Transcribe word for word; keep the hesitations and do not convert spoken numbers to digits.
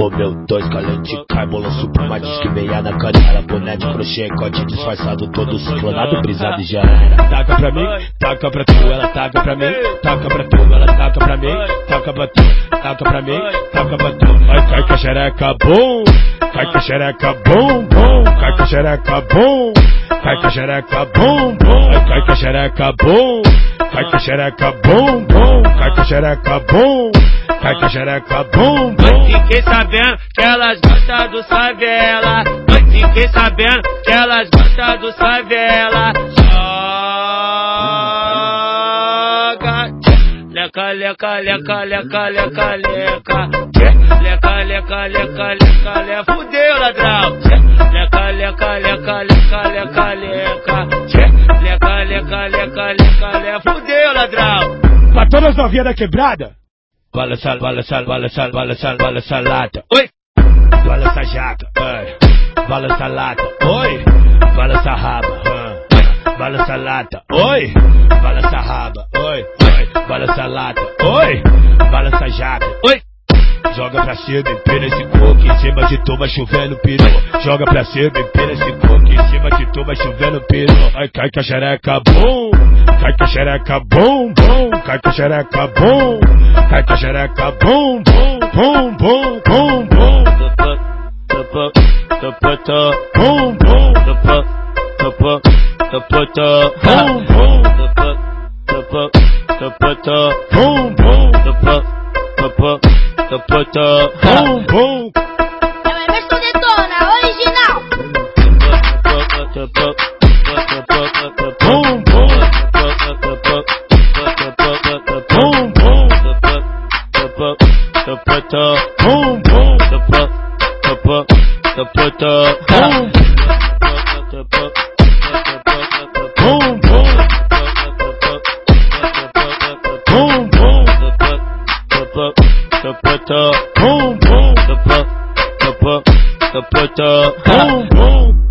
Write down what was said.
Comeu dois calente, cai, balanço por uma disque meia na canela. Boné de crochê, cote disfarçado, todo ciclonado, brisado e já era. Taca pra mim, taca pra tu, ela taca pra mim, taca pra tu, ela taca pra mim, taca pra tu, taca pra mim, taca pra tu. Vai, cai que a xereca, bom, cai que a xereca, bom, bom, cai que a xereca, bom, cai que a xereca, bom, bom, vai, cai que a xereca, bom, cai que a xereca, bom, bom, cai que a xereca, bom, cai que a xereca, bom, bom. Fiquei sabendo que elas gostam do favela. Fiquei sabendo que elas gostam do favela. Joga, leca, leca, leca, leca, leca, leca, leca, leca, leca, leca, leca, fudeu, ladrão. Leca, leca, leca, leca, leca, leca, leca, leca, leca, leca, leca, fudeu, ladrão. Pra todas as novinhas da quebrada. Balança, balança, balança, balança, balança lata. Oi. Balança jaca, ai. Balança lata, oi. Balança raba, uh. Balança lata, oi. Balança raba, oi. Oi. Balança lata, oi. Balança jaca, oi. Joga pra cima, empina esse coco. Em cima de tu vai chovendo piru. Joga pra cima, empina esse coco. Em cima de tu vai chovendo piru. Ai, cai que a xereca, bom. Cai que a xereca, bom, bom. Cai que a xereca, bom. Cai que a xereca, bom, bom, bom, bom, bom, bom. Bom, bom. Bom, bom. Bom, bom. Bom, bom. É o Emerson Detona, original. Bom, bom. Bom, bom. Bom, bom. Bom, bom. Bom, bom. Bom, bom. Bom, bom.